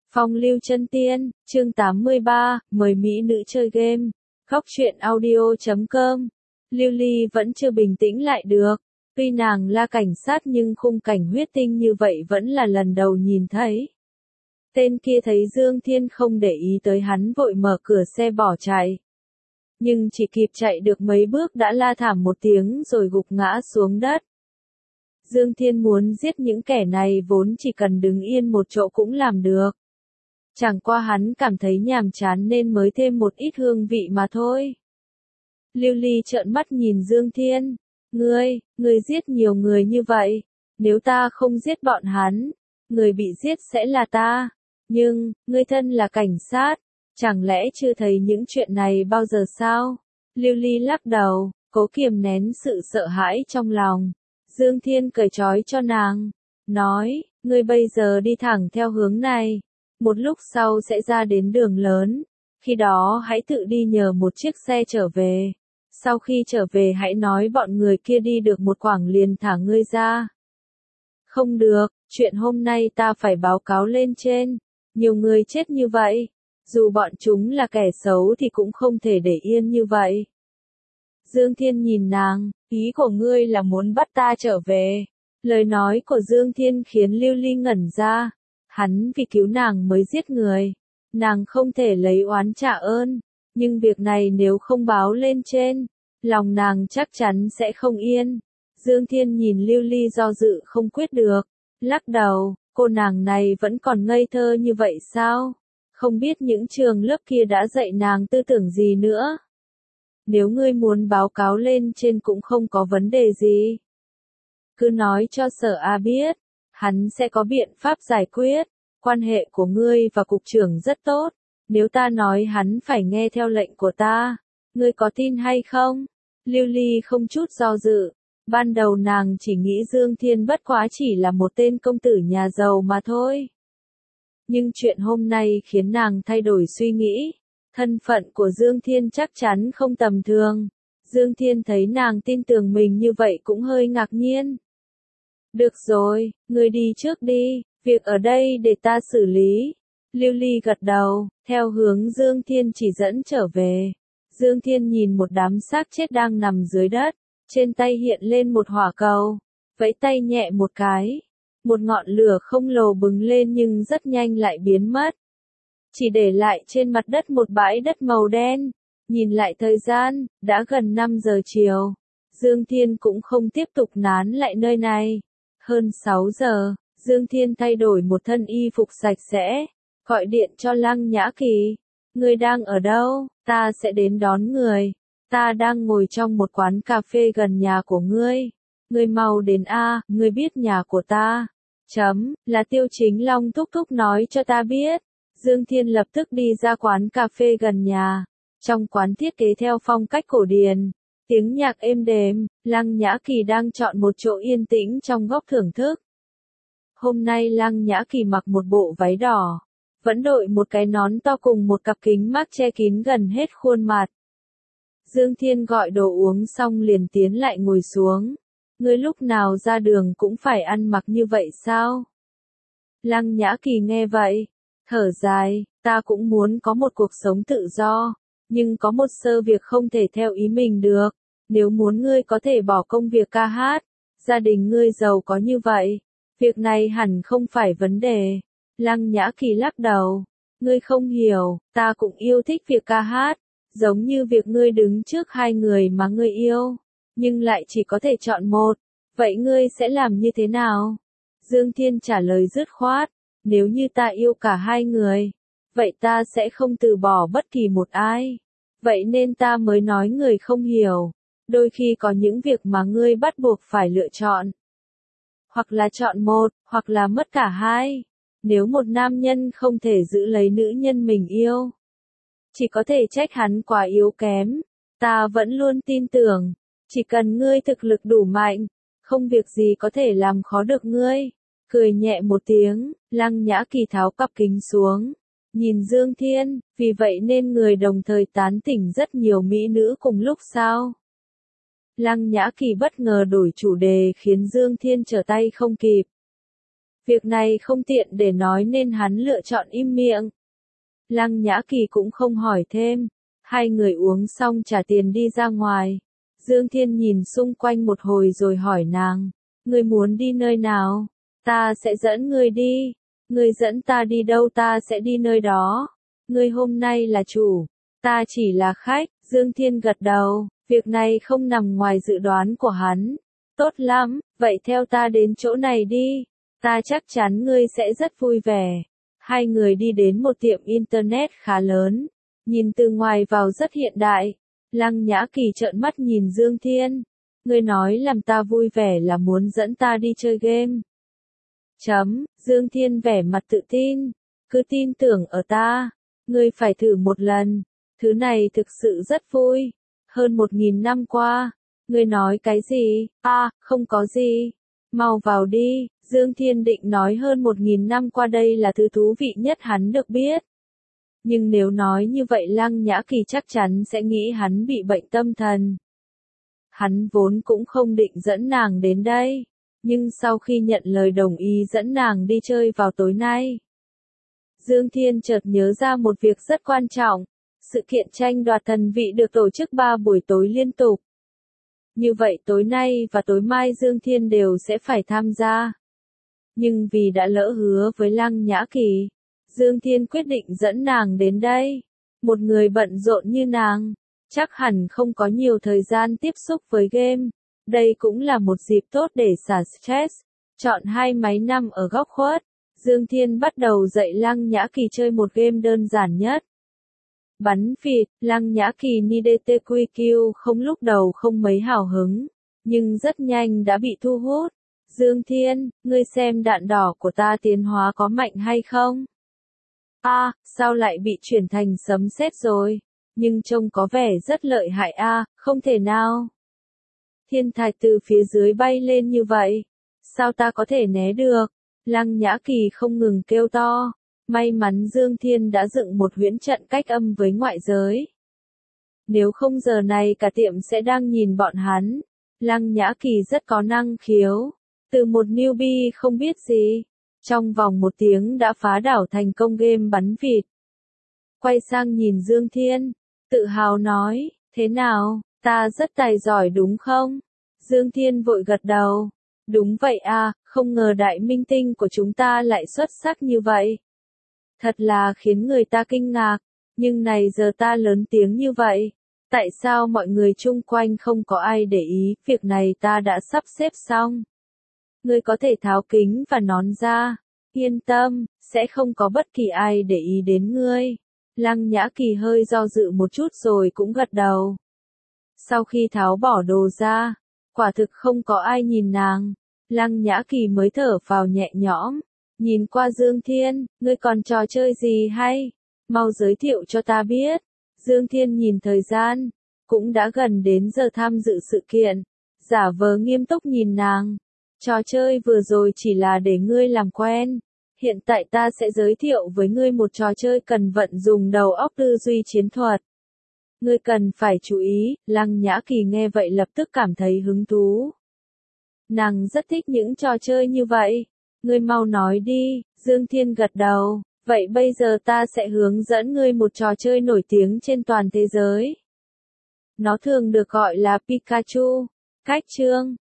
Phong lưu chân tiên, chương 83, mời mỹ nữ chơi game. Góc truyện audio.com. Lưu Ly vẫn chưa bình tĩnh lại được. Tuy nàng là cảnh sát nhưng khung cảnh huyết tinh như vậy vẫn là lần đầu nhìn thấy. Tên kia thấy Dương Thiên không để ý tới hắn vội mở cửa xe bỏ chạy. Nhưng chỉ kịp chạy được mấy bước đã la thảm một tiếng rồi gục ngã xuống đất. Dương Thiên muốn giết những kẻ này vốn chỉ cần đứng yên một chỗ cũng làm được. Chẳng qua hắn cảm thấy nhàm chán nên mới thêm một ít hương vị mà thôi. Lưu Ly trợn mắt nhìn Dương Thiên. Ngươi giết nhiều người như vậy. Nếu ta không giết bọn hắn, người bị giết sẽ là ta. Nhưng, ngươi thân là cảnh sát, chẳng lẽ chưa thấy những chuyện này bao giờ sao? Lưu Ly lắc đầu, cố kiềm nén sự sợ hãi trong lòng. Dương Thiên cởi trói cho nàng, nói, ngươi bây giờ đi thẳng theo hướng này. Một lúc sau sẽ ra đến đường lớn, khi đó hãy tự đi nhờ một chiếc xe trở về. Sau khi trở về hãy nói bọn người kia đi được một quãng liền thả ngươi ra. Không được, chuyện hôm nay ta phải báo cáo lên trên. Nhiều người chết như vậy, dù bọn chúng là kẻ xấu thì cũng không thể để yên như vậy. Dương Thiên nhìn nàng, ý của ngươi là muốn bắt ta trở về. Lời nói của Dương Thiên khiến Lưu Ly ngẩn ra. Hắn vì cứu nàng mới giết người. Nàng không thể lấy oán trả ơn. Nhưng việc này nếu không báo lên trên, lòng nàng chắc chắn sẽ không yên. Dương Thiên nhìn Lưu Ly do dự không quyết được. Lắc đầu, cô nàng này vẫn còn ngây thơ như vậy sao? Không biết những trường lớp kia đã dạy nàng tư tưởng gì nữa. Nếu ngươi muốn báo cáo lên trên cũng không có vấn đề gì. Cứ nói cho Sở A biết. Hắn sẽ có biện pháp giải quyết. Quan hệ của ngươi và cục trưởng rất tốt. Nếu ta nói hắn phải nghe theo lệnh của ta, ngươi có tin hay không? Lưu Ly không chút do dự. Ban đầu nàng chỉ nghĩ Dương Thiên bất quá chỉ là một tên công tử nhà giàu mà thôi. Nhưng chuyện hôm nay khiến nàng thay đổi suy nghĩ. Thân phận của Dương Thiên chắc chắn không tầm thường. Dương Thiên thấy nàng tin tưởng mình như vậy cũng hơi ngạc nhiên. Được rồi, ngươi đi trước đi, việc ở đây để ta xử lý. Lưu Ly gật đầu, theo hướng Dương Thiên chỉ dẫn trở về. Dương Thiên nhìn một đám xác chết đang nằm dưới đất, trên tay hiện lên một hỏa cầu, vẫy tay nhẹ một cái. Một ngọn lửa không lồ bừng lên nhưng rất nhanh lại biến mất. Chỉ để lại trên mặt đất một bãi đất màu đen. Nhìn lại thời gian, đã gần 5 giờ chiều. Dương Thiên cũng không tiếp tục nán lại nơi này. Hơn 6 giờ, Dương Thiên thay đổi một thân y phục sạch sẽ, gọi điện cho Lăng Nhã Kỳ. Ngươi đang ở đâu? Ta sẽ đến đón người. Ta đang ngồi trong một quán cà phê gần nhà của ngươi. Ngươi mau đến a, ngươi biết nhà của ta. Là Tiêu Chính Long thúc thúc nói cho ta biết. Dương Thiên lập tức đi ra quán cà phê gần nhà. Trong quán thiết kế theo phong cách cổ điển, tiếng nhạc êm đềm, Lăng Nhã Kỳ đang chọn một chỗ yên tĩnh trong góc thưởng thức. Hôm nay Lăng Nhã Kỳ mặc một bộ váy đỏ, vẫn đội một cái nón to cùng một cặp kính mác che kín gần hết khuôn mặt. Dương Thiên gọi đồ uống xong liền tiến lại ngồi xuống. Ngươi lúc nào ra đường cũng phải ăn mặc như vậy sao? Lăng Nhã Kỳ nghe vậy, thở dài, ta cũng muốn có một cuộc sống tự do, nhưng có một sơ việc không thể theo ý mình được. Nếu muốn ngươi có thể bỏ công việc ca hát, gia đình ngươi giàu có như vậy, việc này hẳn không phải vấn đề. Lăng Nhã Kỳ lắc đầu, ngươi không hiểu, ta cũng yêu thích việc ca hát, giống như việc ngươi đứng trước hai người mà ngươi yêu, nhưng lại chỉ có thể chọn một, vậy ngươi sẽ làm như thế nào? Dương Thiên trả lời dứt khoát, nếu như ta yêu cả hai người, vậy ta sẽ không từ bỏ bất kỳ một ai. Vậy nên ta mới nói người không hiểu. Đôi khi có những việc mà ngươi bắt buộc phải lựa chọn. Hoặc là chọn một, hoặc là mất cả hai. Nếu một nam nhân không thể giữ lấy nữ nhân mình yêu, chỉ có thể trách hắn quá yếu kém. Ta vẫn luôn tin tưởng, chỉ cần ngươi thực lực đủ mạnh, không việc gì có thể làm khó được ngươi. Cười nhẹ một tiếng, Lăng Nhã Kỳ tháo cặp kính xuống. Nhìn Dương Thiên, vì vậy nên người đồng thời tán tỉnh rất nhiều mỹ nữ cùng lúc sao? Lăng Nhã Kỳ bất ngờ đổi chủ đề khiến Dương Thiên trở tay không kịp. Việc này không tiện để nói nên hắn lựa chọn im miệng. Lăng Nhã Kỳ cũng không hỏi thêm. Hai người uống xong trả tiền đi ra ngoài. Dương Thiên nhìn xung quanh một hồi rồi hỏi nàng. Ngươi muốn đi nơi nào? Ta sẽ dẫn ngươi đi. Ngươi dẫn ta đi đâu ta sẽ đi nơi đó. Ngươi hôm nay là chủ. Ta chỉ là khách. Dương Thiên gật đầu. Việc này không nằm ngoài dự đoán của hắn. Tốt lắm, vậy theo ta đến chỗ này đi. Ta chắc chắn ngươi sẽ rất vui vẻ. Hai người đi đến một tiệm internet khá lớn. Nhìn từ ngoài vào rất hiện đại. Lăng Nhã Kỳ trợn mắt nhìn Dương Thiên. Ngươi nói làm ta vui vẻ là muốn dẫn ta đi chơi game. Dương Thiên vẻ mặt tự tin. Cứ tin tưởng ở ta. Ngươi phải thử một lần. Thứ này thực sự rất vui. Hơn 1000 năm qua. Ngươi nói cái gì? Không có gì. Mau vào đi. Dương Thiên định nói hơn 1000 năm qua đây là thứ thú vị nhất hắn được biết. Nhưng nếu nói như vậy Lăng Nhã Kỳ chắc chắn sẽ nghĩ hắn bị bệnh tâm thần. Hắn vốn cũng không định dẫn nàng đến đây. Nhưng sau khi nhận lời đồng ý dẫn nàng đi chơi vào tối nay, Dương Thiên chợt nhớ ra một việc rất quan trọng. Sự kiện tranh đoạt thần vị được tổ chức 3 buổi tối liên tục. Như vậy tối nay và tối mai Dương Thiên đều sẽ phải tham gia. Nhưng vì đã lỡ hứa với Lăng Nhã Kỳ, Dương Thiên quyết định dẫn nàng đến đây. Một người bận rộn như nàng, chắc hẳn không có nhiều thời gian tiếp xúc với game. Đây cũng là một dịp tốt để xả stress. Chọn 2 máy nằm ở góc khuất. Dương Thiên bắt đầu dạy Lăng Nhã Kỳ chơi một game đơn giản nhất. Bắn phịt. Lăng Nhã Kỳ NDTQQ không lúc đầu không mấy hào hứng, nhưng rất nhanh đã bị thu hút. Dương Thiên, ngươi xem đạn đỏ của ta tiến hóa có mạnh hay không? Sao lại bị chuyển thành sấm sét rồi? Nhưng trông có vẻ rất lợi hại không thể nào. Thiên thạch từ phía dưới bay lên như vậy. Sao ta có thể né được? Lăng Nhã Kỳ không ngừng kêu to. May mắn Dương Thiên đã dựng một huyễn trận cách âm với ngoại giới. Nếu không giờ này cả tiệm sẽ đang nhìn bọn hắn. Lăng Nhã Kỳ rất có năng khiếu. Từ một newbie không biết gì, trong vòng 1 tiếng đã phá đảo thành công game bắn vịt. Quay sang nhìn Dương Thiên, tự hào nói, thế nào, ta rất tài giỏi đúng không? Dương Thiên vội gật đầu. Đúng vậy không ngờ đại minh tinh của chúng ta lại xuất sắc như vậy. Thật là khiến người ta kinh ngạc, nhưng này giờ ta lớn tiếng như vậy. Tại sao mọi người chung quanh không có ai để ý, việc này ta đã sắp xếp xong. Ngươi có thể tháo kính và nón ra. Yên tâm, sẽ không có bất kỳ ai để ý đến ngươi. Lăng Nhã Kỳ hơi do dự một chút rồi cũng gật đầu. Sau khi tháo bỏ đồ ra, quả thực không có ai nhìn nàng. Lăng Nhã Kỳ mới thở phào nhẹ nhõm. Nhìn qua Dương Thiên, ngươi còn trò chơi gì hay? Mau giới thiệu cho ta biết. Dương Thiên nhìn thời gian, cũng đã gần đến giờ tham dự sự kiện. Giả vờ nghiêm túc nhìn nàng. Trò chơi vừa rồi chỉ là để ngươi làm quen. Hiện tại ta sẽ giới thiệu với ngươi một trò chơi cần vận dùng đầu óc tư duy chiến thuật. Ngươi cần phải chú ý. Lăng Nhã Kỳ nghe vậy lập tức cảm thấy hứng thú. Nàng rất thích những trò chơi như vậy. Ngươi mau nói đi. Dương Thiên gật đầu. Vậy bây giờ ta sẽ hướng dẫn ngươi một trò chơi nổi tiếng trên toàn thế giới. Nó thường được gọi là Pikachu. Cách chương.